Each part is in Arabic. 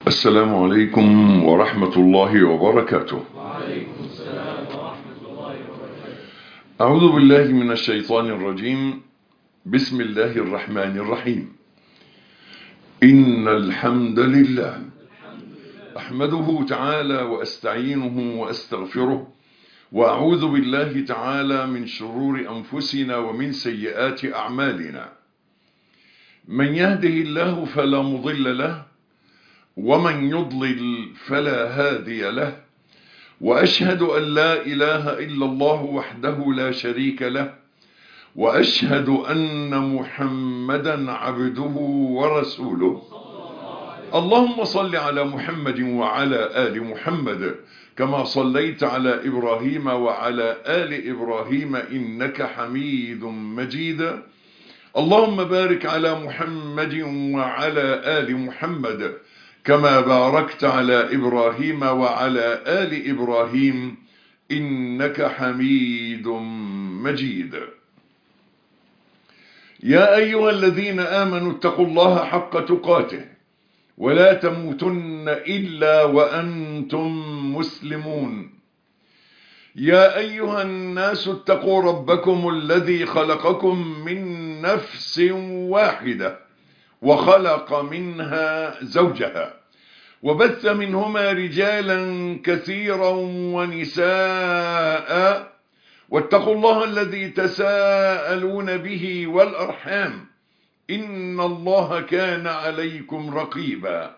السلام عليكم ورحمة الله وبركاته. وعليكم السلام ورحمة الله وبركاته. أعوذ بالله من الشيطان الرجيم. بسم الله الرحمن الرحيم. إن الحمد لله أحمده تعالى وأستعينه وأستغفره، وأعوذ بالله تعالى من شرور أنفسنا ومن سيئات أعمالنا. من يهده الله فلا مضل له، ومن يضلل فلا هادي له، وأشهد أن لا إله إلا الله وحده لا شريك له، وأشهد أن محمدا عبده ورسوله. اللهم صل على محمد وعلى آل محمد كما صليت على إبراهيم وعلى آل إبراهيم إنك حميد مجيد. اللهم بارك على محمد وعلى آل محمد كما باركت على إبراهيم وعلى آل إبراهيم إنك حميد مجيد. يا أيها الذين آمنوا اتقوا الله حق تقاته ولا تموتن إلا وأنتم مسلمون. يا أيها الناس اتقوا ربكم الذي خلقكم من نفس واحدة وخلق منها زوجها، وبث منهما رجالا كثيرا ونساء، واتقوا الله الذي تساءلون به والأرحام إن الله كان عليكم رقيبا.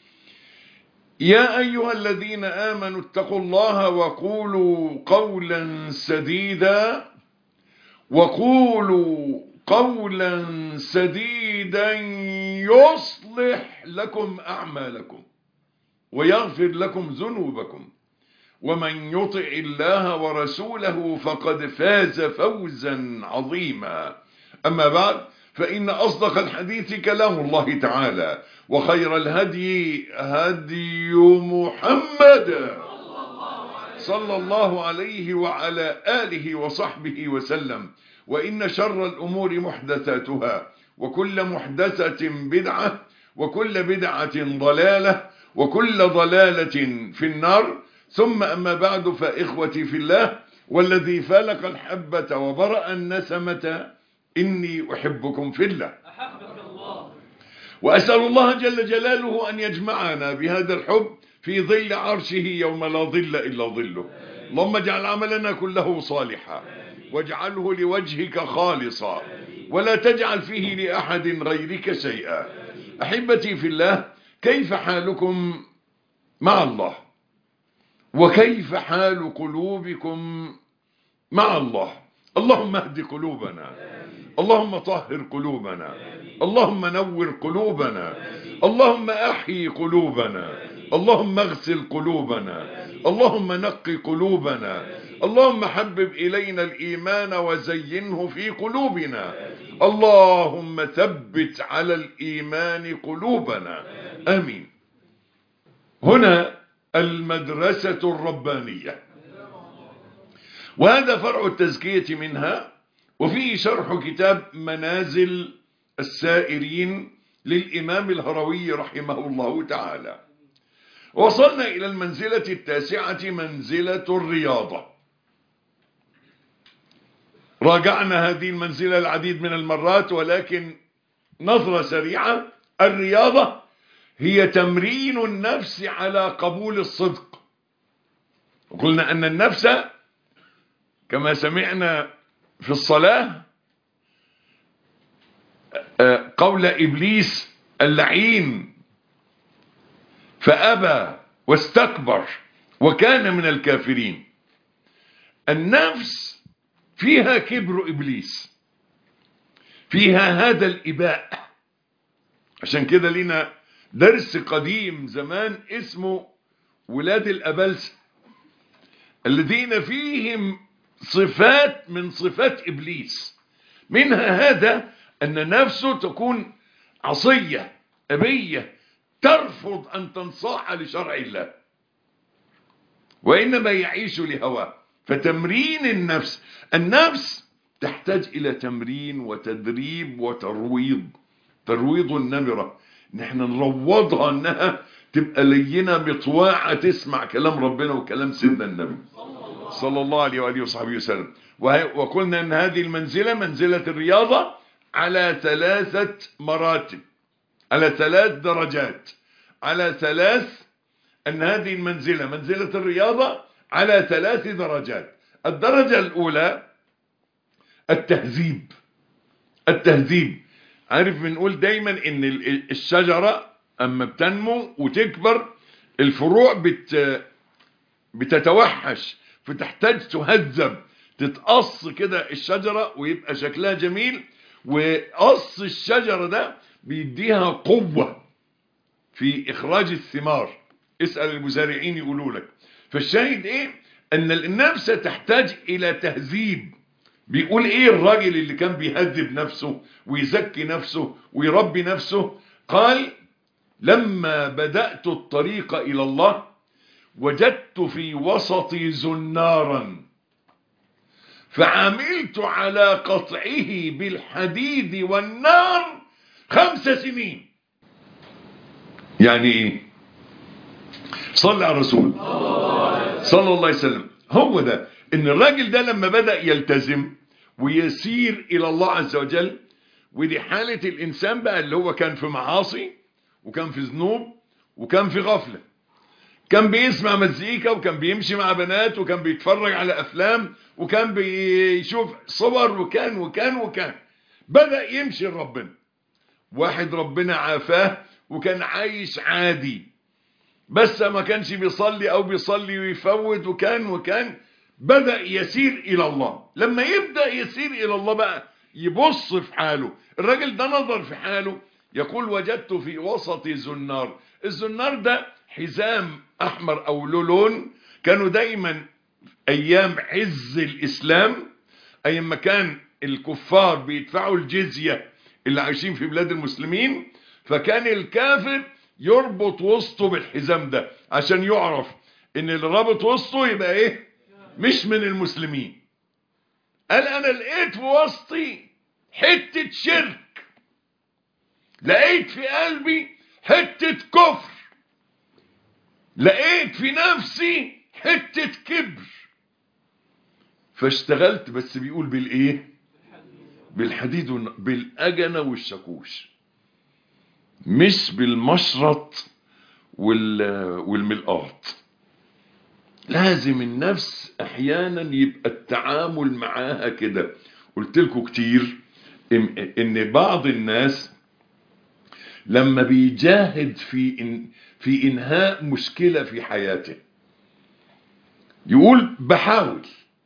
يا أيها الذين آمنوا اتقوا الله وقولوا قولا سديدا يصلح لكم أعمالكم ويغفر لكم ذنوبكم، ومن يطع الله ورسوله فقد فاز فوزا عظيما. أما بعد، فإن أصدق الحديث كلام الله تعالى، وخير الهدي هدي محمد صلى الله عليه وعلى آله وصحبه وسلم، وإن شر الأمور محدثاتها، وكل محدثة بدعة، وكل بدعة ضلالة، وكل ضلالة في النار. ثم أما بعد، فإخوتي في الله والذي فلق الحبة وبرأ النسمة، إني أحبكم في الله، أحبك الله. وأسأل الله جل جلاله أن يجمعنا بهذا الحب في ظل عرشه يوم لا ظل إلا ظله. اللهم اجعل عملنا كله صالحا، واجعله لوجهك خالصا، ولا تجعل فيه لأحد غيرك شيئا. أحبتي في الله، كيف حالكم مع الله؟ وكيف حال قلوبكم مع الله؟ اللهم اهد قلوبنا، اللهم طهر قلوبنا، اللهم نور قلوبنا، اللهم أحيي قلوبنا، اللهم اغسل قلوبنا، اللهم نقي قلوبنا، اللهم حبب إلينا الإيمان وزينه في قلوبنا، اللهم ثبت على الإيمان قلوبنا، آمين. هنا المدرسة الربانية، وهذا فرع التزكية منها، وفيه شرح كتاب منازل السائرين للإمام الهروي رحمه الله تعالى. وصلنا إلى المنزلة التاسعة، منزلة الرياضة. راجعنا هذه المنزلة العديد من المرات، ولكن نظرة سريعة. الرياضة هي تمرين النفس على قبول الصدق. وقلنا أن النفس كما سمعنا في الصلاة قول إبليس اللعين فأبى واستكبر وكان من الكافرين. النفس فيها كبر إبليس، فيها هذا الإباء. عشان كده لنا درس قديم زمان اسمه ولاد الأبلسة، الذين فيهم صفات من صفات إبليس. منها هذا أن نفسه تكون عصية أبية، ترفض أن تنصاع لشرع الله، وإنما يعيش لهواه. فتمرين النفس تحتاج إلى تمرين وتدريب وترويض. ترويض النمرة، ان احنا نروضها انها تبقى لينة مطواعة تسمع كلام ربنا وكلام سيدنا النبي صلى الله عليه وآله وصحبه وسلم. وقلنا ان هذه المنزلة منزلة الرياضة على 3 مراتب، على 3 درجات، على 3. ان هذه المنزلة منزلة الرياضة على 3 درجات. الدرجة الاولى التهذيب. التهذيب، عارف بنقول دايما ان الشجرة اما بتنمو وتكبر الفروع بتتوحش، فتحتاج تهذب، تتقص كده الشجرة ويبقى شكلها جميل. وقص الشجرة ده بيديها قوة في اخراج الثمار. اسأل المزارعين يقولوا لك. فالشاهد ايه؟ ان النفس تحتاج الى تهذيب. بيقول ايه الراجل اللي كان بيهذب نفسه ويزكي نفسه ويربي نفسه؟ قال: لما بدأت الطريق الى الله وجدت في وسطي زنارا فعملت على قطعه بالحديد والنار 5 سنين. يعني ايه؟ صلى على الرسول صلى الله عليه وسلم. هو ده ان الراجل ده لما بدأ يلتزم ويسير الى الله عز وجل، ودي حالة الانسان بقى اللي هو كان في معاصي وكان في ذنوب وكان في غفلة، كان بيسمع مزيكا وكان بيمشي مع بنات وكان بيتفرج على افلام وكان بيشوف صور وكان بدأ يمشي لربنا. واحد ربنا عافاه وكان عايش عادي بس ما كانش بيصلي او بيصلي ويفوت وكان بدأ يسير الى الله. لما يبدأ يسير الى الله بقى يبص في حاله. الراجل ده نظر في حاله يقول: وجدت في وسط زنار. الزنار ده حزام احمر او لولون، كانوا دايما ايام عز الاسلام، ايام ما كان الكفار بيدفعوا الجزية اللي عايشين في بلاد المسلمين، فكان الكافر يربط وسطه بالحزام ده عشان يعرف ان اللي رابط وسطه يبقى ايه؟ مش من المسلمين. قال: انا لقيت في وسطي حتة شرك، لقيت في قلبي حتة كفر، لقيت في نفسي حتة كبر، فاشتغلت. بس بيقول بالايه؟ بالحديد بالاجنة والشاكوش، مش بالمشرط والملقاط. لازم النفس احيانا يبقى التعامل معاها كده. قلت لكم كتير ان بعض الناس لما بيجاهد في انهاء مشكلة في حياته يقول: بحاول.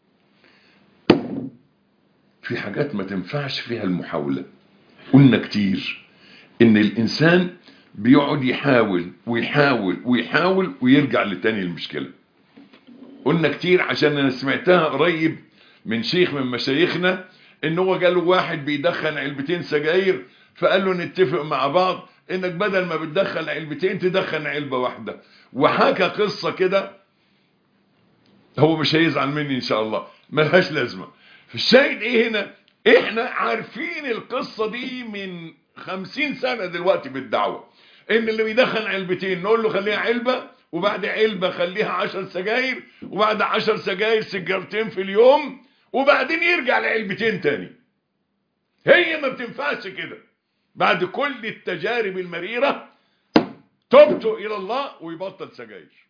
في حاجات ما تنفعش فيها المحاولة. قلنا كتير ان الانسان بيقعد يحاول ويحاول ويحاول ويرجع لتاني المشكلة. قلنا كتير عشان انا سمعتها قريب من شيخ من مشايخنا ان هو جاله واحد بيدخن 2 علبة سجاير، فقال له: نتفق مع بعض انك بدل ما بتدخن 2 علبة تدخن 1 علبة واحدة. وحكى قصة كده، هو مش هيزعل مني ان شاء الله، ملهاش لازمة. فالشاهد ايه هنا؟ احنا عارفين القصة دي من 50 سنة دلوقتي بالدعوة، ان اللي بيدخن 2 علبة نقول له خليها علبة، وبعد علبة خليها 10 سجاير، وبعد 10 سجاير سيجارتين في اليوم، وبعدين يرجع ل2 علبة تاني. هي ما بتنفعش كده. بعد كل التجارب المريرة تبت الى الله ويبطل سجاير.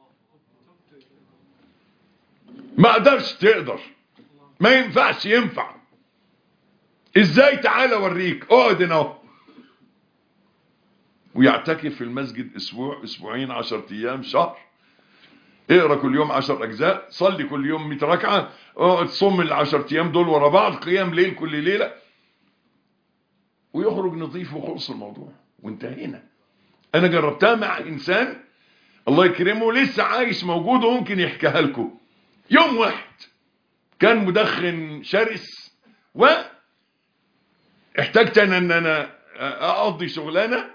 ما قدرش، تقدر، ما ينفعش، ينفع. ازاي؟ تعالى اوريك. اقعد هنا اهو ويعتكف في المسجد اسبوع، اسبوعين، 10 ايام، شهر. اقرا كل يوم 10 اجزاء، صلي كل يوم 100 ركعه، اقعد صم ال10 ايام دول ورا بعض، قيام ليل كل ليله، ويخرج نظيف وخلص الموضوع وانتهينا. انا جربتها مع انسان الله يكرمه لسه عايش موجود وممكن يحكيها لكم. يوم واحد كان مدخن شرس واحتجت ان انا اقضي شغلانه،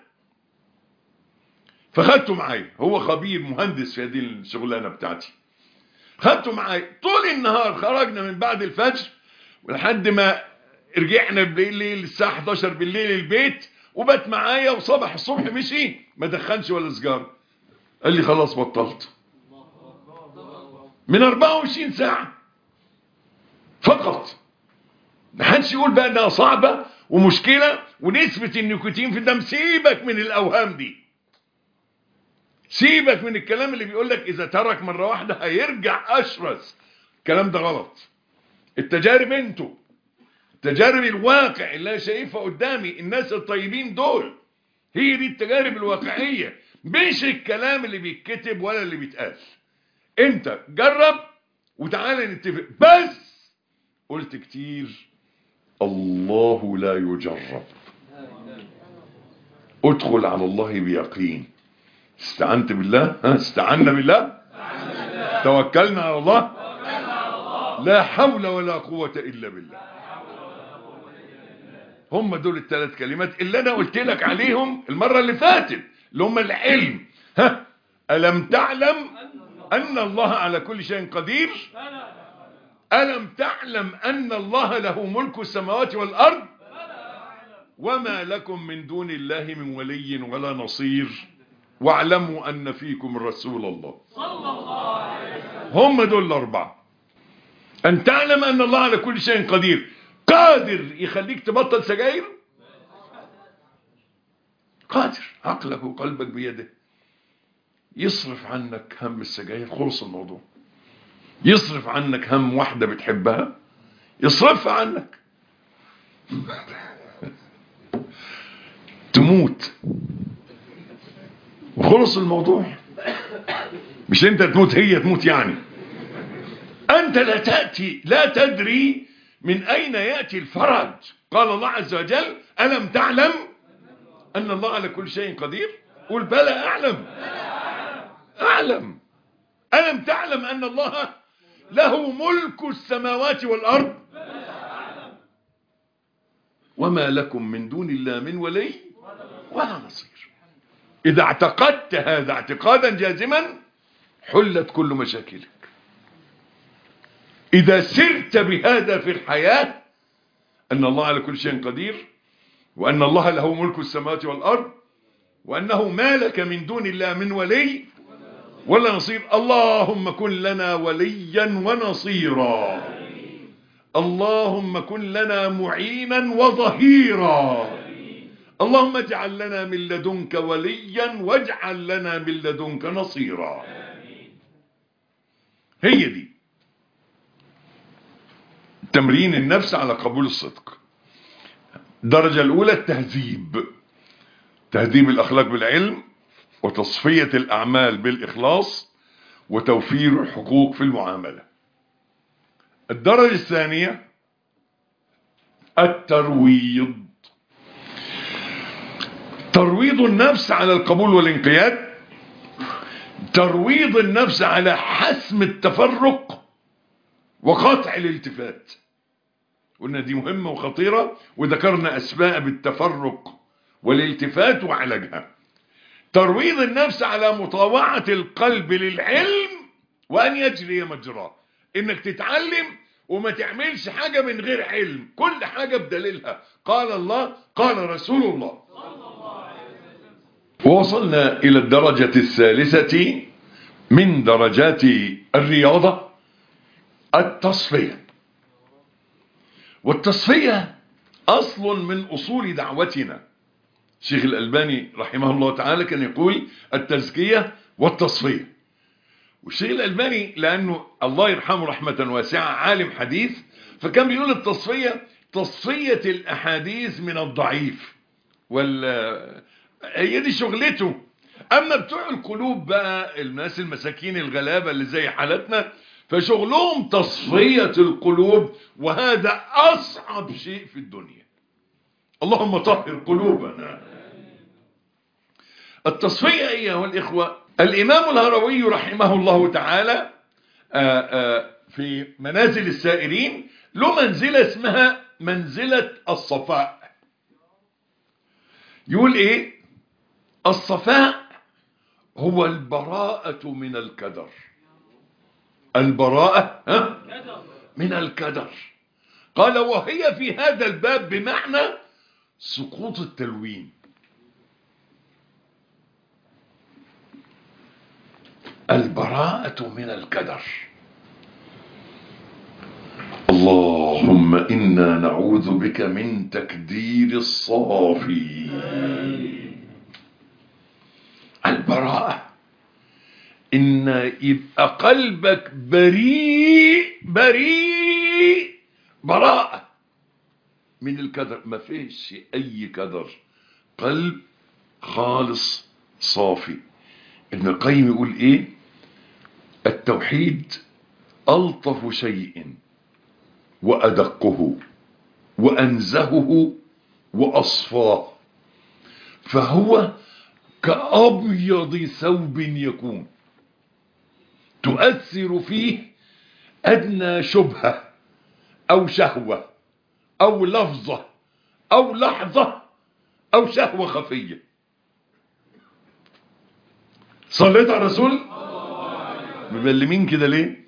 فخدته معايا. هو خبير مهندس في هذه الشغلانه بتاعتي. خدته معايا طول النهار، خرجنا من بعد الفجر ولحد ما رجعنا بالليل الساعه 11 بالليل البيت، وبات معايا وصبح الصبح مشي ما دخنش ولا سجارة. قال لي خلاص بطلت. من 24 ساعة فقط. محدش يقول بقى انها صعبة ومشكلة ونسبة النيكوتين في الدم. سيبك من الاوهام دي، سيبك من الكلام اللي بيقول لك اذا ترك مرة واحدة هيرجع اشرس. الكلام ده غلط. التجارب انتوا، تجارب الواقع اللي انا شايفها قدامي، الناس الطيبين دول، هي دي التجارب الواقعية، مش الكلام اللي بيتكتب ولا اللي بيتقال. انت جرب وتعالى نتفق. بس قلت كتير، الله لا يجرب. ادخل على الله بيقين. استعنت بالله، استعنا بالله، توكلنا على الله، لا حول ولا قوة إلا بالله. هم دول الثلاث كلمات اللي أنا قلت لك عليهم المرة اللي فاتت، اللي هم العلم. ألم تعلم أن الله على كل شيء قدير؟ ألم تعلم أن الله له ملك السماوات والأرض؟ وما لكم من دون الله من ولي ولا نصير واعلموا أن فيكم رسول الله. هم دول الأربعة. أن تعلم أن الله على كل شيء قدير. قادر يخليك تبطل سجاير، قادر، عقلك وقلبك بيده. يصرف عنك هم السجاير، خلص الموضوع. يصرف عنك هم واحدة بتحبها، يصرفها عنك. تموت وخلص الموضوع. مش انت تموت، هي تموت يعني. انت لا تدري من اين يأتي الفرج. قال الله عز وجل ألم تعلم أن الله على كل شيء قدير؟ قل بلى أعلم. أعلم. ألم تعلم أن الله له ملك السماوات والأرض؟ وما لكم من دون الله من ولي ولا نصير. إذا اعتقدت هذا اعتقادا جازما حلت كل مشاكلك. إذا سرت بهذا في الحياة، أن الله على كل شيء قدير، وأن الله له ملك السماوات والأرض، وأنه ما لك من دون الله من ولي ولا نصير. اللهم كن لنا وليا ونصيرا. اللهم كن لنا معينا وظهيرا. اللهم اجعل لنا من لدنك وليا واجعل لنا من لدنك نصيرا. هي دي تمرين النفس على قبول الصدق. الدرجة الأولى التهذيب، تهذيب الأخلاق بالعلم، وتصفية الأعمال بالإخلاص، وتوفير الحقوق في المعاملة. الدرجة الثانية الترويض، ترويض النفس على القبول والانقياد، ترويض النفس على حسم التفرق وقطع الالتفات. قلنا دي مهمة وخطيرة، وذكرنا أسباب التفرق والالتفات وعلاجها. ترويض النفس على مطاوعة القلب للعلم وأن يجري مجراه. إنك تتعلم وما تعملش حاجة من غير علم، كل حاجة بدليلها. قال الله قال رسول الله. ووصلنا إلى الدرجة الثالثة من درجات الرياضة، التصفية. والتصفية أصل من أصول دعوتنا. الشيخ الألباني رحمه الله تعالى كان يقول التزكية والتصفية. والشيخ الألباني لأنه الله يرحمه رحمة واسعة عالم حديث، فكان بيقول التصفية تصفية الأحاديث من الضعيف، هي دي شغلته. أما بتوع القلوب بقى، الناس المساكين الغلابة اللي زي حالتنا، فشغلهم تصفية القلوب، وهذا أصعب شيء في الدنيا. اللهم طهر قلوبنا. التصفية أيها الإخوة، الإمام الهروي رحمه الله تعالى في منازل السائرين له منزلة اسمها منزلة الصفاء. يقول إيه؟ الصفاء هو البراءة من الكدر. البراءة من الكدر. قال وهي في هذا الباب بمعنى سقوط التلوين. البراءة من الكدر. اللهم إنا نعوذ بك من تكدير الصافي. البراءة إن يبقى قلبك بريء بريء، براءة من الكدر، ما فيش أي كدر، قلب خالص صافي. ابن القيم يقول إيه؟ التوحيد ألطف شيء وأدقه وأنزهه وأصفاه، فهو كأبيض ثوب يكون تؤثر فيه أدنى شبهة أو شهوة أو لفظة أو لحظة أو شهوة خفية. صليت على الرسول؟ مبلمين كده ليه؟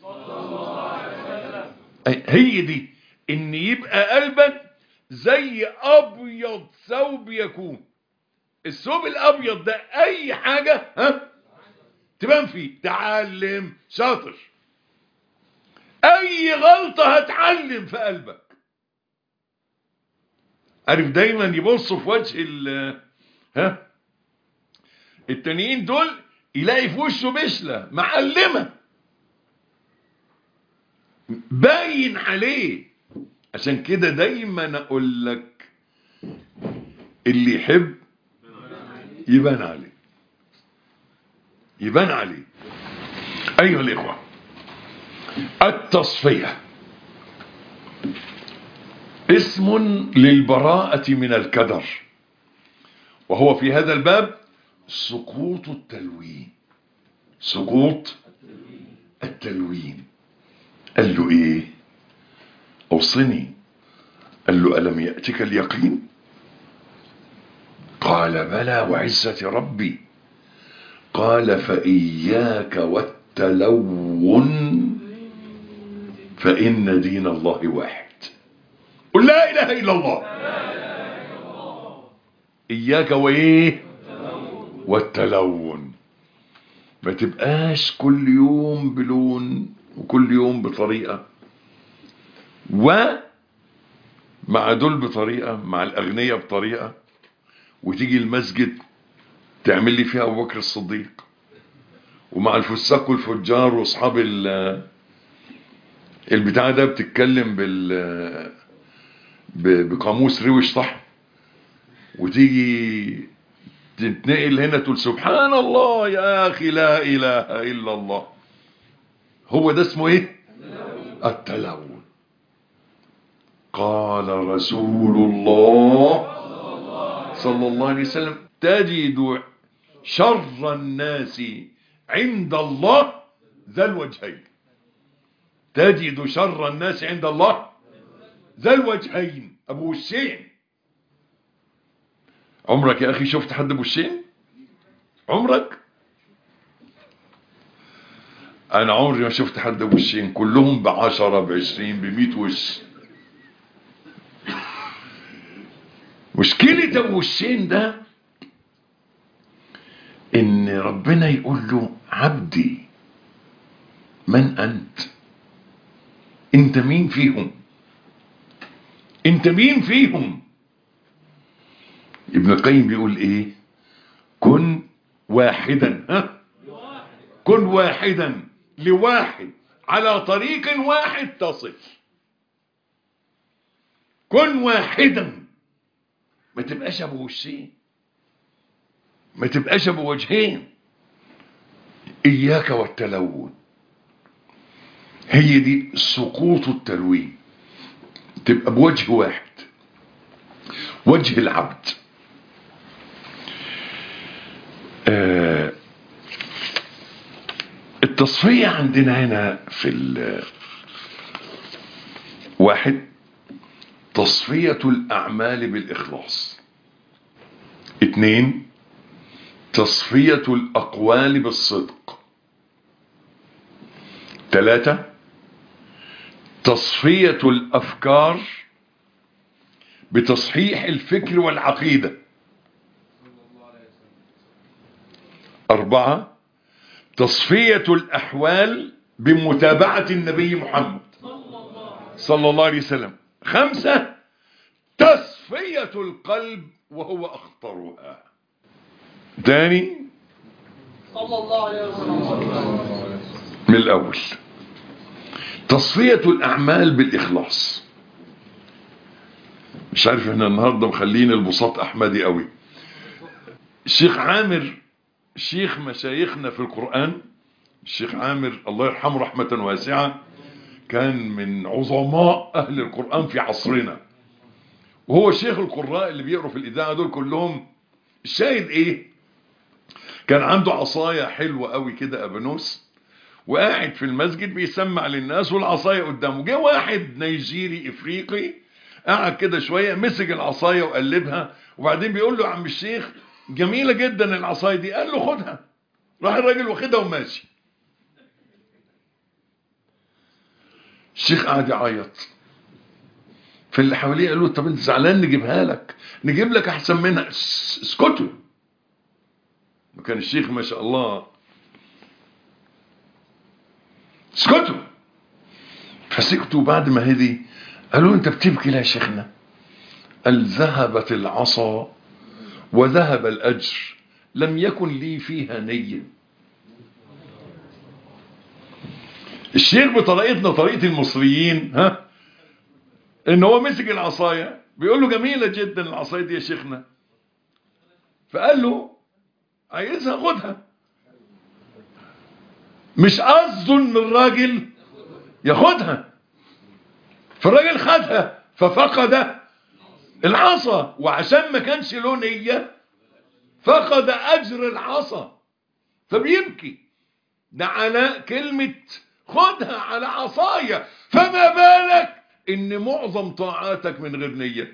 هي دي، ان يبقى قلبك زي ابيض ثوب يكون. الثوب الابيض ده اي حاجة تبان فيه، تعلم شاطر، اي غلطة هتعلم في قلبك. عارف دايما يبصوا في وجه التانيين دول، يلاقي في وشه بشلة معلمة باين عليه. عشان كده دايما اقول لك اللي يحب يبان عليه، يبان عليه. ايها الاخوة، التصفية اسم للبراءة من الكدر، وهو في هذا الباب سقوط التلوين. سقوط التلوين. قال له ايه؟ اوصني. قال له ألم يأتك اليقين؟ قال بلى وعزة ربي. قال فإياك والتلون فإن دين الله واحد. قل لا إله إلا الله. إياك وإيه؟ والتلون. ما تبقاش كل يوم بلون وكل يوم بطريقة، ومع دول بطريقة، مع الأغنياء بطريقة، وتيجي المسجد تعمل لي فيها أبو بكر الصديق، ومع الفساق والفجار واصحاب البتاع ده بتتكلم بقاموس روش صح، وتيجي تتنقل هنا تقول سبحان الله يا اخي لا اله الا الله. هو ده اسمه ايه؟ التلون. قال رسول الله صلى الله عليه وسلم تجد شر الناس عند الله ذا الوجهين. تجد شر الناس عند الله ذا الوجهين، ابو وشين. عمرك يا اخي شفت حد ابو وشين؟ عمرك؟ انا عمري ما شفت حد ابو وشين، كلهم ب10 ب20 ب100 وش. مشكلة ابو وشين ده ان ربنا يقول له عبدي من انت؟ انت مين فيهم؟ انت مين فيهم؟ ابن القيم بيقول ايه؟ كن واحدا، كن واحدا لواحد على طريق واحد تصل. كن واحدا، ما تبقاش ابو وشين، ما تبقاش ابو وجهين. اياك والتلون. هي دي سقوط التلوين، تبقى بوجه واحد، وجه العبد. التصفية عندنا هنا في واحد، تصفية الأعمال بالإخلاص. 2، تصفية الأقوال بالصدق. 3، تصفية الأفكار بتصحيح الفكر والعقيدة. 4، تصفية الأحوال بمتابعة النبي محمد صلى الله عليه وسلم. 5 تصفية القلب وهو أخطرها. تاني صلى الله عليه وسلم. من الأول. تصفية الأعمال بالإخلاص. مش عارف احنا النهاردة مخلين البساط أحمدي قوي. الشيخ عامر شيخ مشايخنا في القرآن، الشيخ عامر الله يرحمه رحمة واسعة، كان من عظماء أهل القرآن في عصرنا، وهو شيخ القراء اللي بيقروا في الإذاعة دول كلهم. الشاهد إيه؟ كان عنده عصاية حلوة قوي كده أبانوس، وقاعد في المسجد بيسمع للناس والعصاية قدامه. جه واحد نيجيري إفريقي قعد كده شوية، مسك العصاية وقلبها، وبعدين بيقول له يا عم الشيخ جميلة جدا العصاية دي. قال له خدها. راح الراجل واخدها وماشي. الشيخ قعد يعيط، فاللي حواليه قالوا طب انت زعلان نجيبها لك، نجيب لك احسن منها. اسكتوا. وكان الشيخ ما شاء الله اسكتوا. فسكتوا. بعد ما هدي قالوا انت بتبكي ليه يا شيخنا؟ قال ذهبت العصا وذهب الأجر، لم يكن لي فيها نية. الشيخ بطريقتنا طريقة المصريين ان هو مسك العصاية بيقول له جميلة جدا العصاية دي يا شيخنا، فقال له عايزها خدها. مش قصده ان الراجل ياخدها، فالراجل خدها ففقد العصا، وعشان ما كانش له نية فقد أجر العصا، فبيبكي ده على كلمة خدها على عصاية. فما بالك ان معظم طاعاتك من غير نية.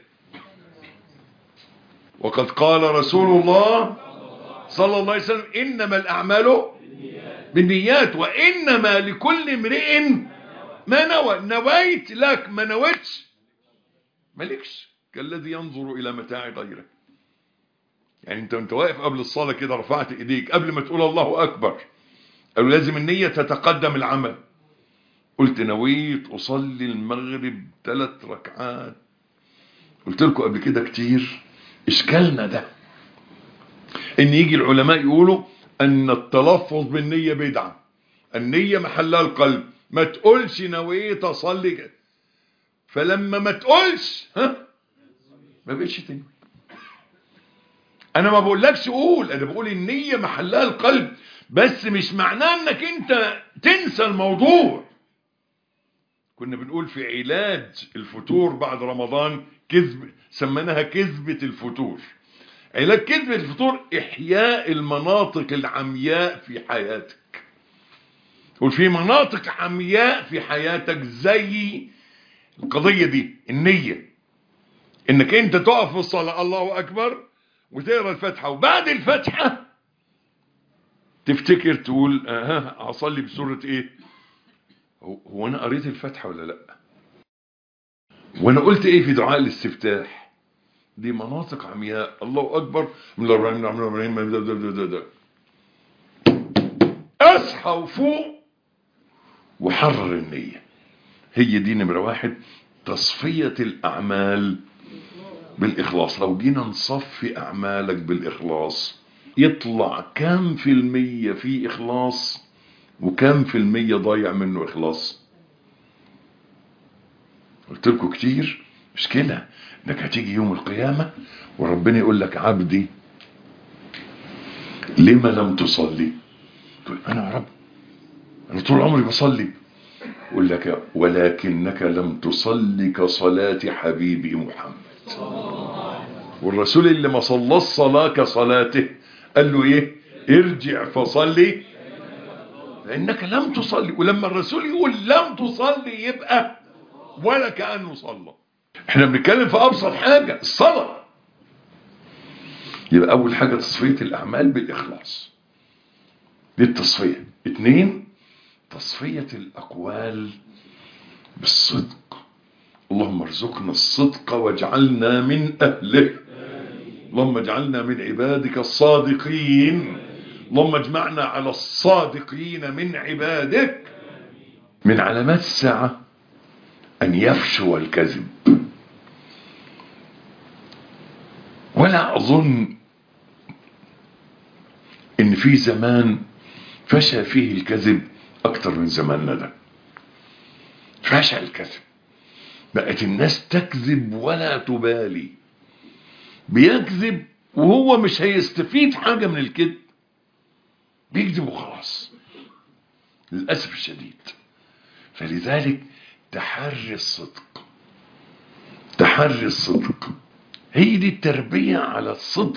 وقد قال رسول الله صلى الله عليه وسلم انما الاعمال بالنيات وانما لكل امرئ ما نوى. نويت لك، ما نويتش مالكش. كالذي ينظر الى متاع غيره. يعني انت واقف قبل الصلاة كده رفعت ايديك قبل ما تقول الله اكبر، قالوا لازم النية تتقدم العمل. قلت نويت اصلي المغرب 3 ركعات. قلت لكم قبل كده كتير اشكالنا ده ان يجي العلماء يقولوا ان التلفظ بالنية بدعة، النية محلها القلب، ما تقولش نويت اصلي. فلما ما تقولش ما بقتش تنوي. انا ما بقولكش قول، انا بقول النية محلها القلب، بس مش معناه انك انت تنسى الموضوع. كنا بنقول في علاج الفتور بعد رمضان كذب، سميناها كذبة الفتور. علاج كذبة الفتور احياء المناطق العمياء في حياتك. وفي مناطق عمياء في حياتك زي القضية دي، النية. انك انت تقف في الصلاة الله اكبر وتقرأ الفاتحة، وبعد الفاتحة تفتكر تقول هصلي بسورة ايه؟ هو انا قريت الفاتحة ولا لا؟ وانا قلت ايه في دعاء الاستفتاح؟ دي مناطق عمياء. الله اكبر من الرحمن اصحى وفوق وحرر النية. هي دي نمرة 1، تصفية الاعمال بالاخلاص. لو جينا نصفي اعمالك بالاخلاص يطلع كام في المية في اخلاص وكام في المية ضايع منه اخلاص؟ قلت لكم كتير مشكلة انك هتيجي يوم القيامة وربنا يقول لك عبدي لما لم تصلي؟ تقول انا يا رب انا طول عمري بصلي. يقول لك ولكنك لم تصلي كصلاة حبيبي محمد. والرسول اللي ما صلى الصلاة كصلاته قال له ايه؟ ارجع فصلي لانك لم تصلي. ولما الرسول يقول لم تصلي يبقى ولا كأنه صلى. احنا بنتكلم في ابسط حاجة الصلاة. يبقى اول حاجة تصفية الاعمال بالاخلاص، دي التصفية. 2 تصفية الاقوال بالصدق. اللهم ارزقنا الصدق واجعلنا من اهله. اللهم اجعلنا من عبادك الصادقين اللهم اجمعنا على الصادقين من عبادك. من علامات الساعة أن يفشو الكذب، ولا أظن إن في زمان فشى فيه الكذب أكتر من زماننا ده. فشى الكذب، بقت الناس تكذب ولا تبالي، بيكذب وهو مش هيستفيد حاجة من الكذب، بيكذب وخلاص للأسف الشديد. فلذلك تحري الصدق، تحري الصدق، هي دي التربية على الصدق.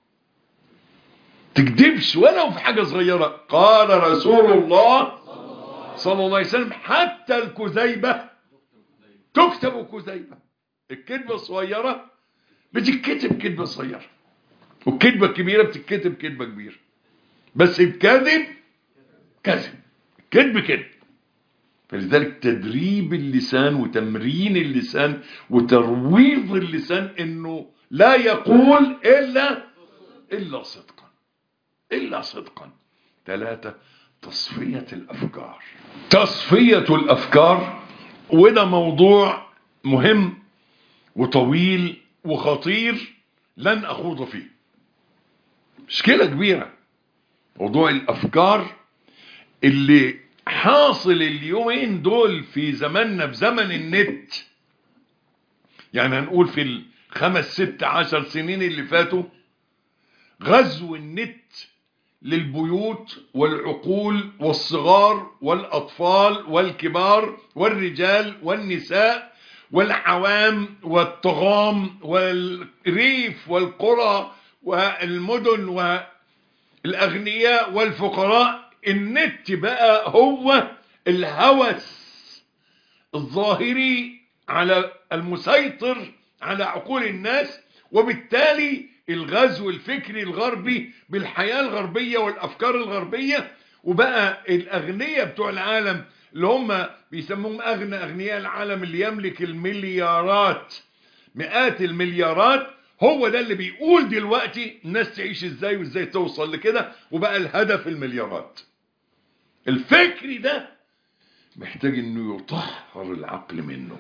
تكذبش ولو في حاجة صغيرة. قال رسول الله صلى الله عليه وسلم حتى الكذيبة تكتب كذيبة. الكذبة الصغيرة بتتكتب كذبة صغيرة، والكذبة الكبيرة بتتكتب كذبة كبيرة. بس الكذب كذب، كذب كذب. فلذلك تدريب اللسان وتمرين اللسان وترويض اللسان انه لا يقول الا صدقا، الا صدقا. 3 تصفية الافكار. تصفية الافكار، وده موضوع مهم وطويل وخطير لن اخوض فيه، مشكلة كبيرة. موضوع الافكار اللي حاصل اليومين دول في زماننا، في زمن النت. يعني هنقول في 5-6-10 سنين اللي فاتوا، غزو النت للبيوت والعقول والصغار والأطفال والكبار والرجال والنساء والعوام والطغام والريف والقرى والمدن والأغنياء والفقراء. النت بقى هو الهوس الظاهري على المسيطر على عقول الناس، وبالتالي الغزو الفكري الغربي بالحياة الغربية والأفكار الغربية. وبقى الأغنياء بتوع العالم اللي هم بيسموهم أغنياء العالم، اللي يملك المليارات، مئات المليارات، هو ده اللي بيقول دلوقتي الناس تعيش ازاي وازاي توصل لكده. وبقى الهدف المليارات. الفكر ده محتاج انه يطهر العقل منه.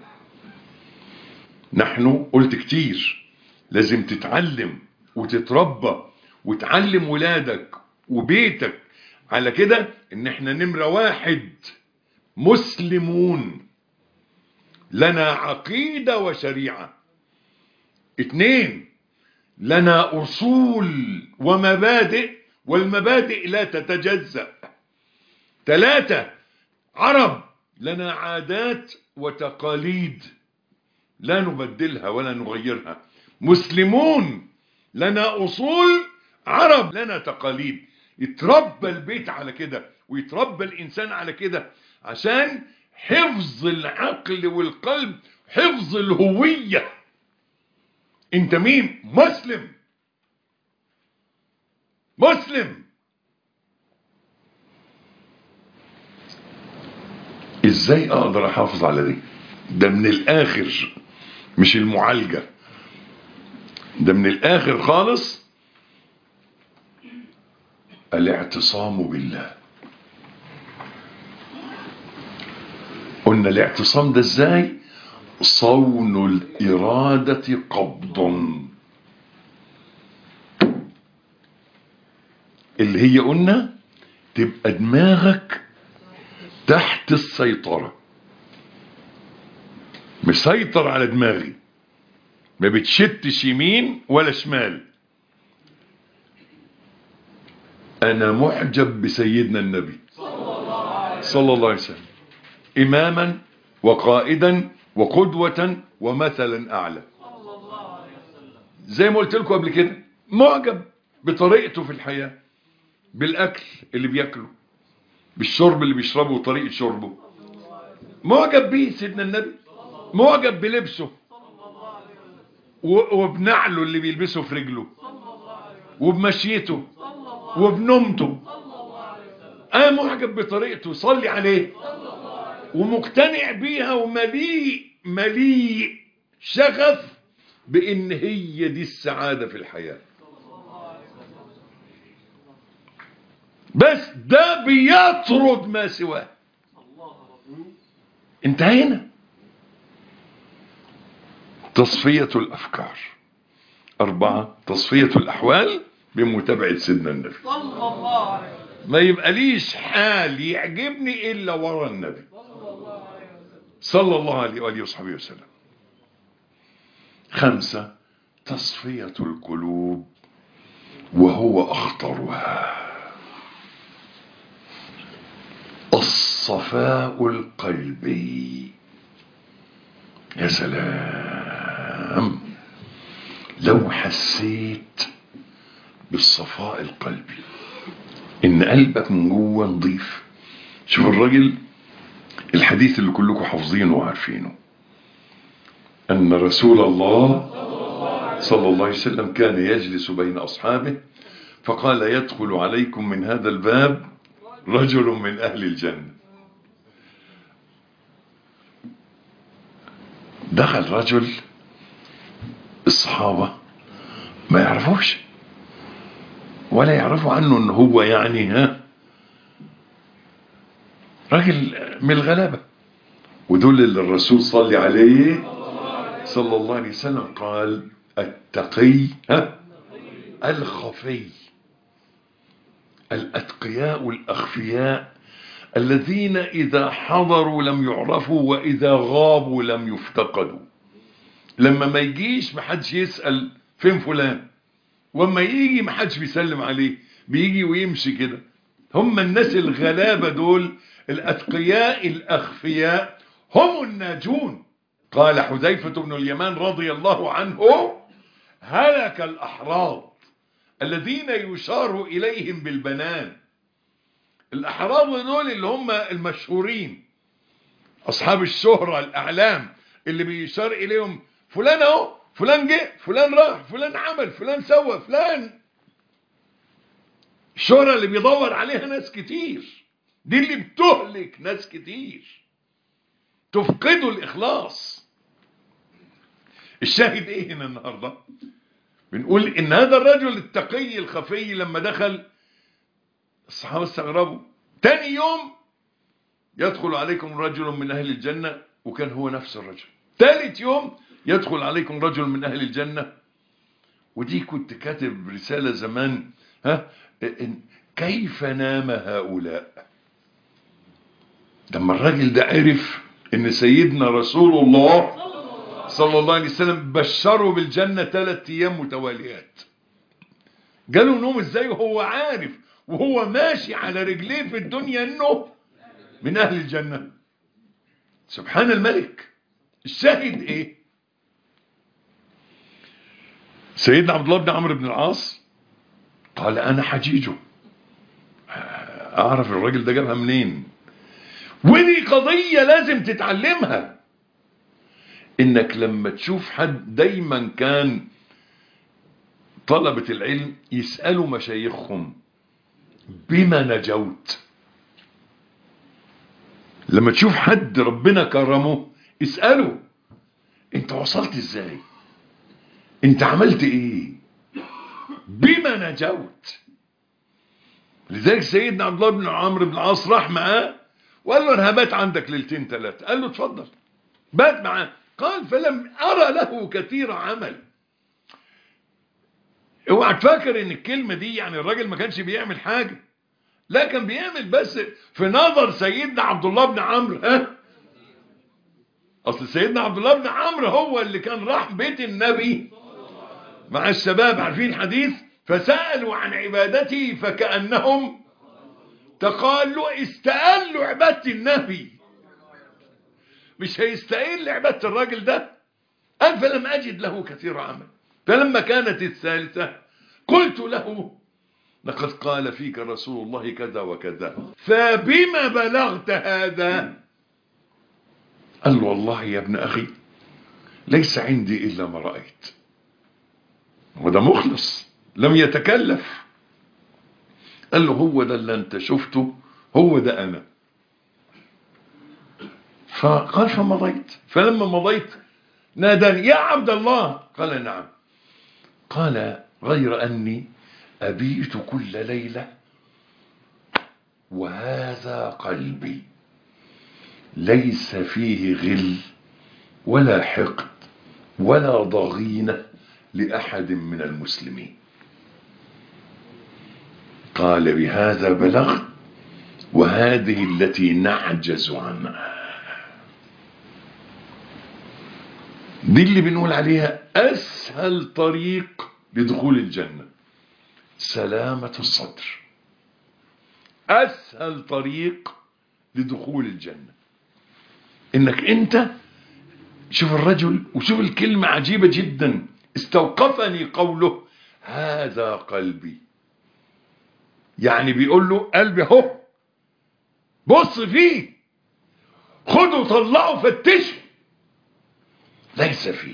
نحن قلت كتير لازم تتعلم وتتربى وتعلم ولادك وبيتك على كده، ان احنا نمرة 1 مسلمون لنا عقيدة وشريعة. 2 لنا أصول ومبادئ، والمبادئ لا تتجزأ. 3 عرب لنا عادات وتقاليد لا نبدلها ولا نغيرها. مسلمون لنا أصول، عرب لنا تقاليد. يتربى البيت على كده ويتربى الإنسان على كده، عشان حفظ العقل والقلب، حفظ الهوية. انت مين؟ مسلم. مسلم. ازاي اقدر احافظ على دي؟ ده من الاخر، مش المعالجة، ده من الاخر خالص. الاعتصام بالله. قلنا الاعتصام ده ازاي؟ صون الإرادة قبضا، اللي هي قلنا تبقى دماغك تحت السيطرة، مسيطر على دماغي، ما بتشتش يمين ولا شمال. أنا معجب بسيدنا النبي صلى الله عليه وسلم، إماما وقائدا وقدوة ومثلا أعلى. زي ما قلت لكم قبل كده، معجب بطريقته في الحياة، بالأكل اللي بيأكله، بالشرب اللي بيشربه وطريقة شربه. معجب بيه سيدنا النبي، معجب بلبسه وبنعله اللي بيلبسه في رجله، وبمشيته وبنومته. أنا معجب بطريقته، صلي عليه، ومقتنع بيها، ومليء شغف بإن هي دي السعادة في الحياة. بس ده بيطرد ما سواه. انتهينا. تصفية الأفكار. 4 تصفية الأحوال بمتابعة سيدنا النبي صلى الله عليه وسلم. ما يبقى ليش حال يعجبني إلا ورا النبي صلى الله عليه وآله وصحبه وسلم. 5 تصفية القلوب وهو أخطرها. الصفاء القلبي. يا سلام لو حسيت بالصفاء القلبي، ان قلبك من جوه نظيف. شوف الراجل، الحديث اللي كلكم حافظينه وعارفينه، ان رسول الله صلى الله عليه وسلم كان يجلس بين اصحابه فقال: يدخل عليكم من هذا الباب رجل من اهل الجنة. دخل رجل، الصحابة ما يعرفوش ولا يعرفوا عنه ان هو يعني راجل من الغلابة، ودول اللي الرسول صلى عليه صلى الله عليه وسلم قال: التقي الخفي. الأتقياء الأخفياء الذين إذا حضروا لم يعرفوا وإذا غابوا لم يفتقدوا. لما ما يجيش محدش يسأل فين فلان، وما يجي محدش بيسلم عليه، بيجي ويمشي كده. هم الناس الغلابة دول الأتقياء الأخفياء هم الناجون. قال حذيفة بن اليمان رضي الله عنه: هلك الأحراض الذين يشار إليهم بالبنان. الأحراض دول اللي هم المشهورين، أصحاب الشهرة الأعلام، اللي بيشار إليهم فلان اهو، فلان جه، فلان راح، فلان عمل، فلان سوى، فلان. الشهرة اللي بيدور عليها ناس كتير، دي اللي بتهلك ناس كتير، تفقدوا الإخلاص. الشاهد ايه هنا النهاردة؟ بنقول ان هذا الرجل التقي الخفي لما دخل الصحابة استغربوا. تاني يوم يدخل عليكم رجل من أهل الجنة، وكان هو نفس الرجل. ثالث يوم يدخل عليكم رجل من أهل الجنة. ودي كنت كاتب رسالة زمان، كيف نام هؤلاء؟ لما الراجل ده عرف ان سيدنا رسول الله صلى الله عليه وسلم بشره بالجنة 3 أيام متواليات، جاله نوم ازاي وهو عارف وهو ماشي على رجليه في الدنيا انه من اهل الجنة؟ سبحان الملك. الشاهد ايه؟ سيدنا عبد الله بن عمرو بن العاص قال: انا حجيجه، اعرف الراجل ده جابها منين. ودي قضية لازم تتعلمها، انك لما تشوف حد، دايما كان طلبة العلم يسألوا مشايخهم: بما نجوت؟ لما تشوف حد ربنا كرمه اسأله: انت وصلت ازاي؟ انت عملت ايه؟ بما نجوت؟ لذلك سيدنا عبد الله بن عمرو بن العاص راح معاه وقال له: انا هبات عندك 2 3. قال له: اتفضل. بات معاه. قال: فلم ارى له كثير عمل. اوعى تفكر ان الكلمة دي يعني الراجل ما كانش بيعمل حاجة، لا، كان بيعمل، بس في نظر سيدنا عبد الله بن عمرو اصل سيدنا عبد الله بن عمرو هو اللي كان راح بيت النبي مع الشباب، عارفين الحديث؟ فسألوا عن عبادته فكأنهم تقالوا استقالوا عبادة النبي، مش هيستقل عبادة الراجل ده. قال: فلم أجد له كثير عمل. فلما كانت 3 قلت له: لقد قال فيك رسول الله كذا وكذا، فبما بلغت هذا؟ قال له: والله يا ابن أخي ليس عندي إلا ما رأيت. وده مخلص لم يتكلف. قال له: هو ده اللي انت شفته، هو ده أنا. فقال: فمضيت. فلما مضيت ناداني: يا عبد الله. قال: نعم. قال: غير أني أبيت كل ليلة وهذا قلبي ليس فيه غل ولا حقد ولا ضغينة لأحد من المسلمين. قال بهذا بلغت وهذه التي نعجز عنها. دي اللي بنقول عليها أسهل طريق لدخول الجنة، سلامة الصدر. أسهل طريق لدخول الجنة إنك أنت شوف الرجل وشوف الكلمة عجيبة جدا، استوقفني قوله هذا قلبي. يعني بيقول له قلبي اهو، بص فيه، خده طلعه فتشه، ليس فيه.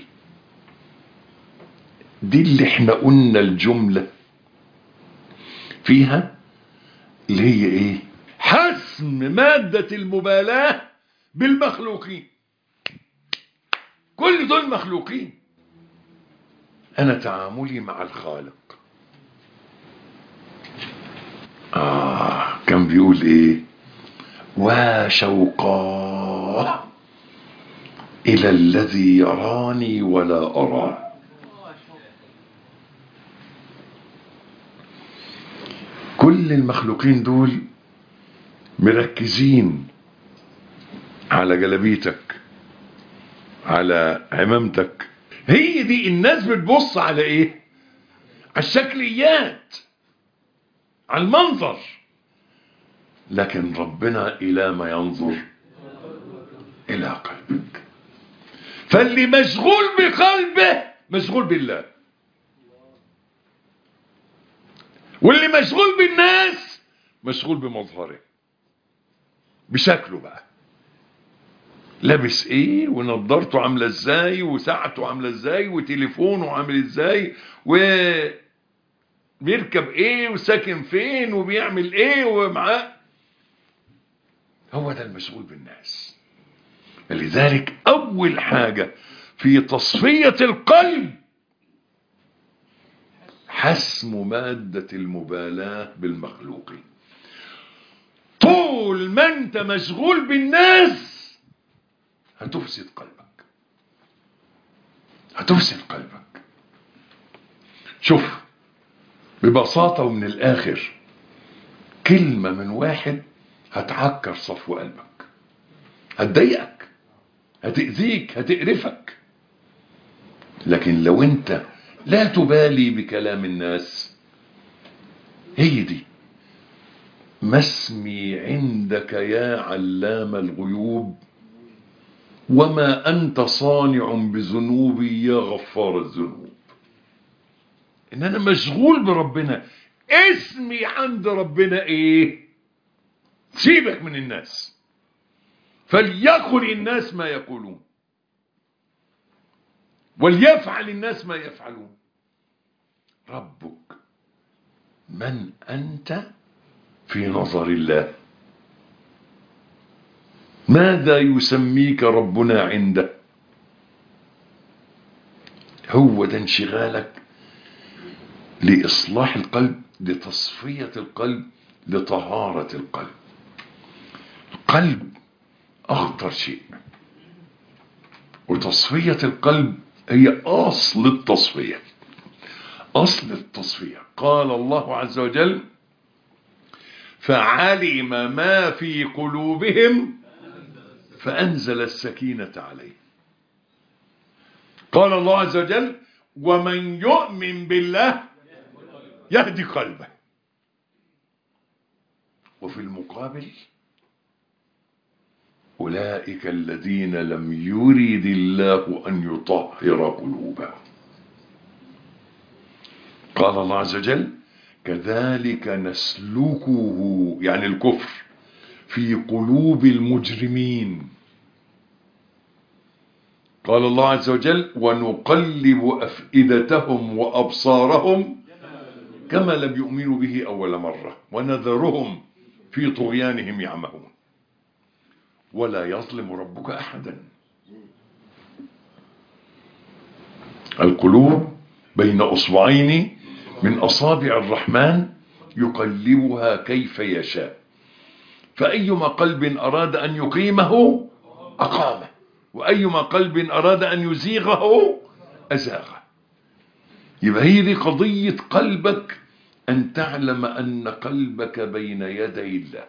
دي اللي احنا قلنا الجملة فيها اللي هي ايه؟ حسم مادة المبالاة بالمخلوقين. كل دول مخلوقين، انا تعاملي مع الخالق. كان بيقول ايه؟ وشوقاه الى الذي يراني ولا اراه. كل المخلوقين دول مركزين على جلابيتك، على عمامتك. هي دي الناس بتبص على ايه؟ على الشكليات، على المنظر، لكن ربنا الى ما ينظر؟ الى قلبك. فاللي مشغول بقلبه مشغول بالله، واللي مشغول بالناس مشغول بمظهره، بشكله بقى، لابس ايه ونضارته عامله ازاي وساعته عامله ازاي وتليفونه عامل ازاي وبيركب ايه وساكن فين وبيعمل ايه ومعاه. هو ده المشغول بالناس. لذلك اول حاجة في تصفية القلب حسم مادة المبالاة بالمخلوقين. طول ما انت مشغول بالناس هتفسد قلبك، هتفسد قلبك. شوف ببساطة ومن الآخر، كلمة من واحد هتعكر صفو قلبك، هتضايقك، هتأذيك، هتقرفك. لكن لو انت لا تبالي بكلام الناس، هي دي ما اسمي عندك يا علام الغيوب وما أنت صانع بذنوبي يا غفار الذنوب. إن أنا مشغول بربنا، اسمي عند ربنا إيه؟ سيبك من الناس، فليقل الناس ما يقولون وليفعل الناس ما يفعلون. ربك من أنت في نظر الله؟ ماذا يسميك ربنا عنده؟ هو ده انشغالك لإصلاح القلب، لتصفية القلب، لطهارة القلب. القلب أخطر شيء، وتصفية القلب هي أصل التصفية. أصل التصفية. قال الله عز وجل فعلم ما في قلوبهم فأنزل السكينة عليه. قال الله عز وجل ومن يؤمن بالله يهدي قلبه. وفي المقابل أولئك الذين لم يرد الله أن يطهر قلوبهم. قال الله عز وجل كذلك نسلكه، يعني الكفر، في قلوب المجرمين. قال الله عز وجل ونقلب أفئدتهم وأبصارهم كما لم يؤمنوا به أول مرة ونذرهم في طغيانهم يعمهون. ولا يظلم ربك أحدا. القلوب بين أصبعين من أصابع الرحمن يقلبها كيف يشاء فأيما قلب أراد أن يقيمه أقامه، وأيما قلب أراد أن يزيغه أزاغه. يبقى هي دي قضية قلبك، أن تعلم أن قلبك بين يدي الله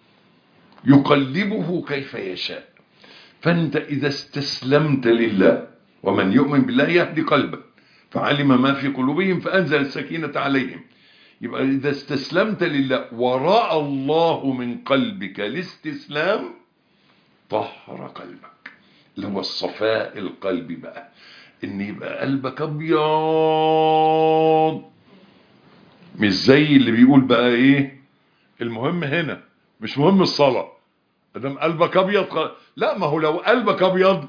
يقلبه كيف يشاء. فأنت إذا استسلمت لله، ومن يؤمن بالله يهدي قلبه فعلم ما في قلوبهم فأنزل السكينة عليهم. يبقى إذا استسلمت لله ورأى الله من قلبك الاستسلام طهر قلبك، اللي هو الصفاء القلبي بقى، إن يبقى قلبك أبيض، مش زي اللي بيقول بقى إيه المهم هنا مش مهم الصلاة ادام قلبك أبيض. لا، ما هو لو قلبك أبيض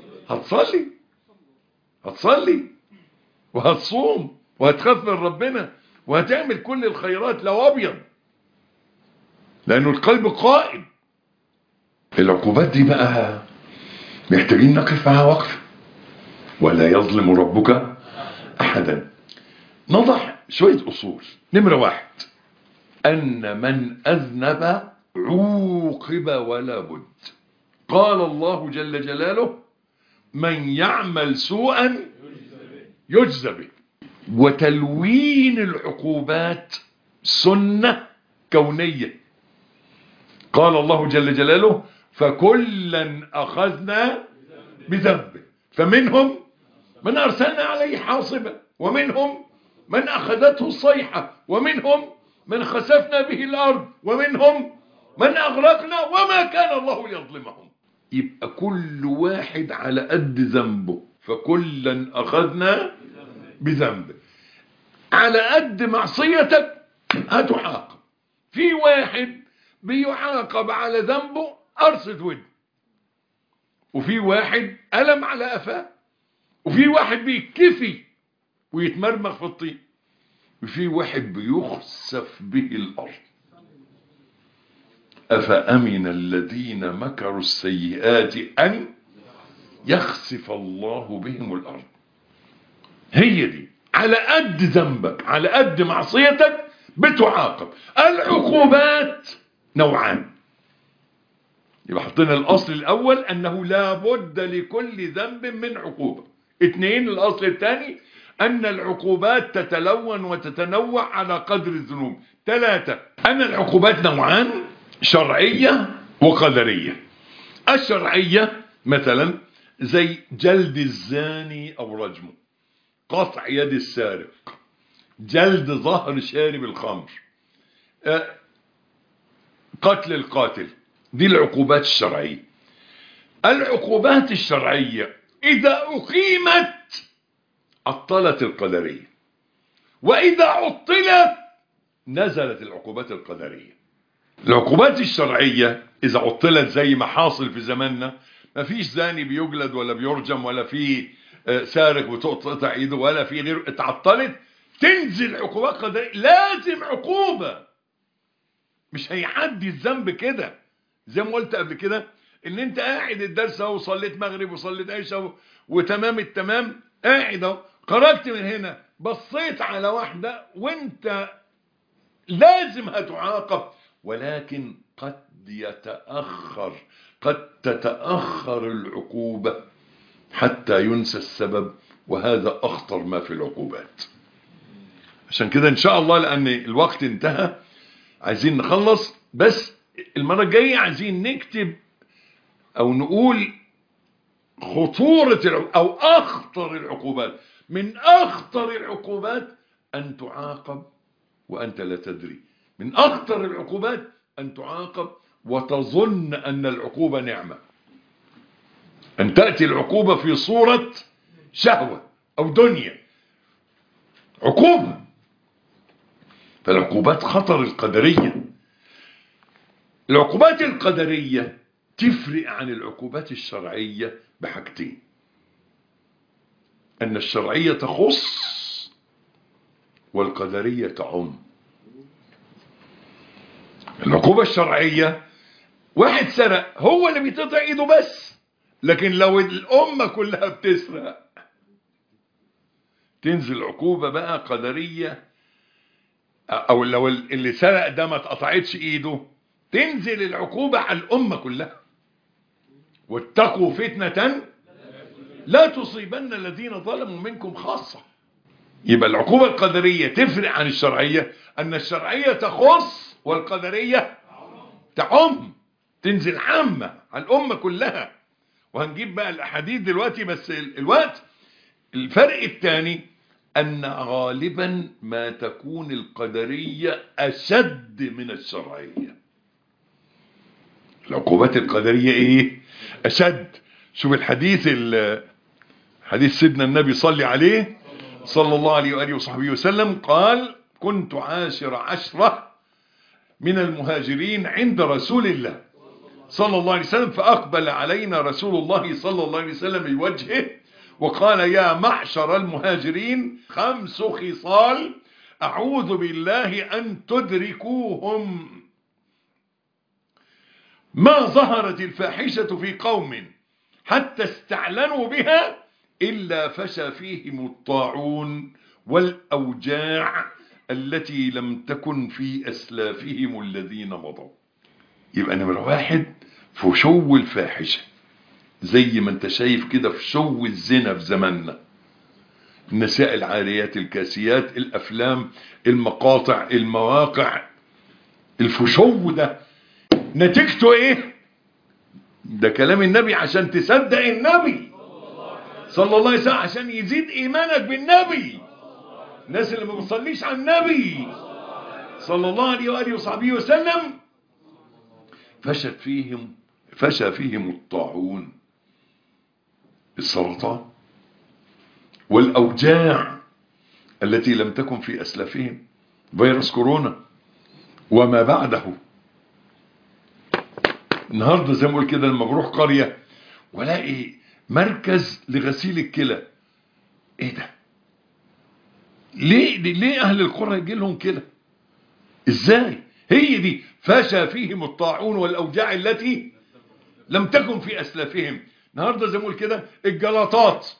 هتصلي وهتصوم وهتخاف من ربنا وهتعمل كل الخيرات لو أبيض، لأنه القلب قائم. العقوبات دي بقى محتاجين نقف معها وقفة، ولا يظلم ربك أحدا. نضع شوية أصول. نمرة 1، أن من أذنب عوقب ولا بد. قال الله جل جلاله: من يعمل سوءا يجزى به. وتلوين العقوبات سنة كونية. قال الله جل جلاله: فكلا أخذنا بذنبه فمنهم من أرسلنا عليه حاصبا ومنهم من أخذته الصيحة ومنهم من خسفنا به الأرض ومنهم من أغرقنا وما كان الله ليظلمهم. يبقى كل واحد على قد ذنبه، فكلا أخذنا بذنبه. على قد معصيتك هتعاقب. في واحد بيعاقب على ذنبه قرصة ودن، وفي واحد ألم على قفاه، وفي واحد بيتكفي ويتمرمغ في الطين، وفي واحد بيخسف به الأرض. أفأمن الذين مكروا السيئات أن يخسف الله بهم الأرض. هي دي على قد ذنبك على قد معصيتك بتعاقب. العقوبات نوعان. يبقى حطينا الأصل الأول أنه لا بد لكل ذنب من عقوبة. 2، الأصل الثاني أن العقوبات تتلون وتتنوع على قدر الذنوب. 3، أن العقوبات نوعان: شرعية وقدرية. الشرعية مثلا زي جلد الزاني أو رجمه، قطع يد السارق، جلد ظهر شارب الخمر، قتل القاتل. دي العقوبات الشرعية. العقوبات الشرعية إذا أقيمت عطلت القدرية، وإذا عطلت نزلت العقوبات القدرية. العقوبات الشرعية إذا عطلت زي ما حاصل في زماننا، ما فيش زاني بيجلد ولا بيرجم ولا في سارق بتقطع ايده ولا في غير، اتعطلت، تنزل عقوبات قدرية. لازم عقوبة، مش هيعدي الذنب كده. زي ما قلت قبل كده ان انت قاعد الدرس اهو، وصليت مغرب وصليت عشاء وتمام التمام، قاعد اهو، خرجت من هنا بصيت على واحدة وانت لازم هتعاقب، ولكن قد تتأخر العقوبة حتى ينسى السبب، وهذا أخطر ما في العقوبات. عشان كده إن شاء الله، لأن الوقت انتهى، عايزين نخلص، بس المرة الجاية عايزين نكتب أو نقول خطورة أو أخطر العقوبات. من أخطر العقوبات أن تعاقب وأنت لا تدري. من أخطر العقوبات أن تعاقب وتظن أن العقوبة نعمة، أن تأتي العقوبة في صورة شهوة أو دنيا عقوبة. فالعقوبات خطر القدرية. العقوبات القدرية تفرق عن العقوبات الشرعية بحاجتين: أن الشرعية تخص والقدرية تعم. العقوبة الشرعية واحد سرق هو اللي بيتقطع ايده بس، لكن لو الأمة كلها بتسرق تنزل عقوبة بقى قدرية. أو لو اللي سرق ده ما اتقطعتش ايده تنزل العقوبة على الأمة كلها. واتقوا فتنة لا تصيبن الذين ظلموا منكم خاصة. يبقى العقوبة القدرية تفرق عن الشرعية، أن الشرعية تخص والقدرية تعم، تنزل عامة على الأمة كلها. وهنجيب بقى الأحاديث دلوقتي، بس الوقت. الفرق الثاني أن غالبا ما تكون القدرية أشد من الشرعية. العقوبات القدرية إيه؟ أشد. شوف الحديث، حديث سيدنا النبي صلى عليه صلى الله عليه وآله وصحبه وسلم قال: كنت عاشر عشرة من المهاجرين عند رسول الله صلى الله عليه وسلم، فأقبل علينا رسول الله صلى الله عليه وسلم بوجهه وقال: يا معشر المهاجرين 5 خصال أعوذ بالله أن تدركوهم. ما ظهرت الفاحشة في قوم حتى استعلنوا بها إلا فشى فيهم الطاعون والأوجاع التي لم تكن في أسلافهم الذين مضوا. يبقى نمرة 1 فشو الفاحشة، زي ما انت شايف كده فشو الزنا في زماننا، النساء العاريات الكاسيات، الأفلام، المقاطع، المواقع. الفشو ده نتيجته ايه؟ ده كلام النبي عشان تصدق النبي صلى الله عليه وسلم، عشان يزيد ايمانك بالنبي. الناس اللي ما بتصليش على النبي صلى الله عليه وآله وصحبه وسلم فشى فيهم الطاعون، السرطان، والأوجاع التي لم تكن في أسلافهم، فيروس كورونا وما بعده. النهارده زي ما بقول كده، لما بروح قرية ولاقي مركز لغسيل الكلى، ايه ده؟ ليه اهل القرى يجي لهم كده؟ ازاي؟ هي دي فشى فيهم الطاعون والاوجاع التي لم تكن في اسلافهم. النهارده زي ما بقول كده الجلطات،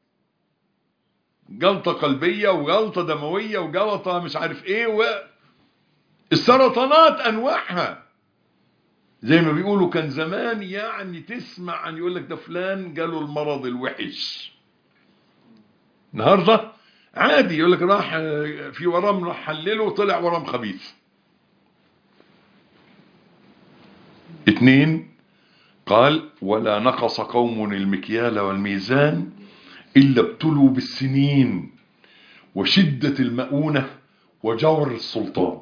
جلطه قلبيه وجلطه دمويه وجلطه مش عارف ايه، السرطانات انواعها. زي ما بيقولوا كان زمان يعني تسمع عن يقول لك ده فلان جاله المرض الوحش. النهارده عادي يقول لك راح في ورم، راح حلله طلع ورم خبيث. 2 قال: ولا نقص قوم المكيال والميزان إلا ابتلوا بالسنين وشدة المؤونة وجور السلطان.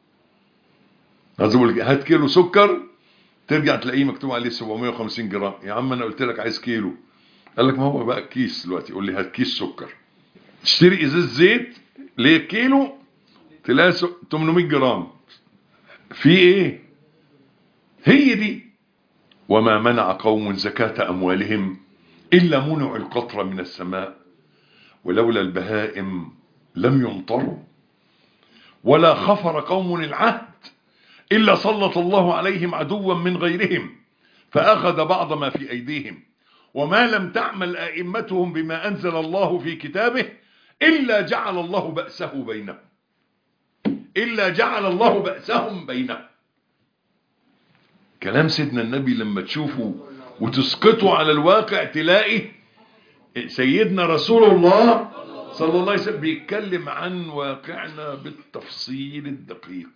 هات كيلو سكر ترجع تلاقيه مكتوب عليه 750 جرام. يا عم انا قلت لك عايز كيلو، قال لك ما هو بقى كيس دلوقتي، يقول لي هات كيس سكر. تشتري ازاز زيت ليه كيلو تلاقي 800 جرام. في ايه؟ هي دي. وما منع قوم زكاة اموالهم الا منع القطر من السماء ولولا البهائم لم يمطروا. ولا خفر قوم العهد إلا سلط الله عليهم عدوا من غيرهم فأخذ بعض ما في أيديهم. وما لم تعمل أئمتهم بما أنزل الله في كتابه إلا جعل الله بأسه بينهم، إلا جعل الله بأسهم بينهم. كلام سيدنا النبي لما تشوفه وتسقطه على الواقع تلاقي سيدنا رسول الله صلى الله عليه وسلم بيتكلم عن واقعنا بالتفصيل الدقيق.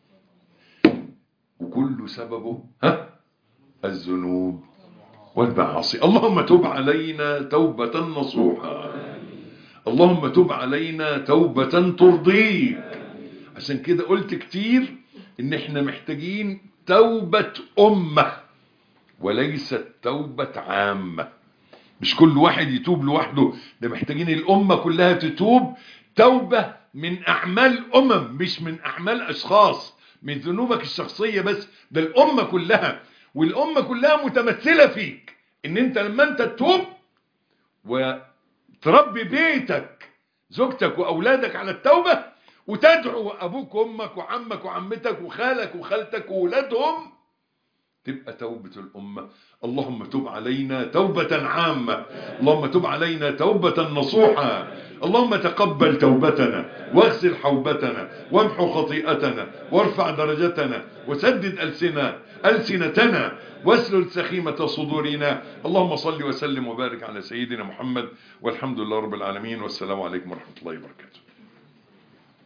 وكل سببه الذنوب والمعاصي. اللهم تب علينا توبة نصوحا، اللهم تب علينا توبة ترضيك. عشان كده قلت كتير ان احنا محتاجين توبة أمة وليست توبة عامة. مش كل واحد يتوب لوحده، ده محتاجين الأمة كلها تتوب توبة من أعمال مش من أعمال أشخاص، من ذنوبك الشخصية بس، ده الأمة كلها. والأمة كلها متمثلة فيك، ان انت لما انت تتوب وتربي بيتك زوجتك وأولادك على التوبة، وتدعو أبوك وأمك وعمك وعمتك وخالك وخالتك وولادهم تبقى توبة الأمة. اللهم تب علينا توبة عامة، اللهم تب علينا توبة نصوحة، اللهم تقبل توبتنا واغسل حوبتنا وامحو خطيئتنا وارفع درجتنا وسدد ألسنتنا واسلل سخيمة صدورنا. اللهم صل وسلم وبارك على سيدنا محمد، والحمد لله رب العالمين، والسلام عليكم ورحمة الله وبركاته.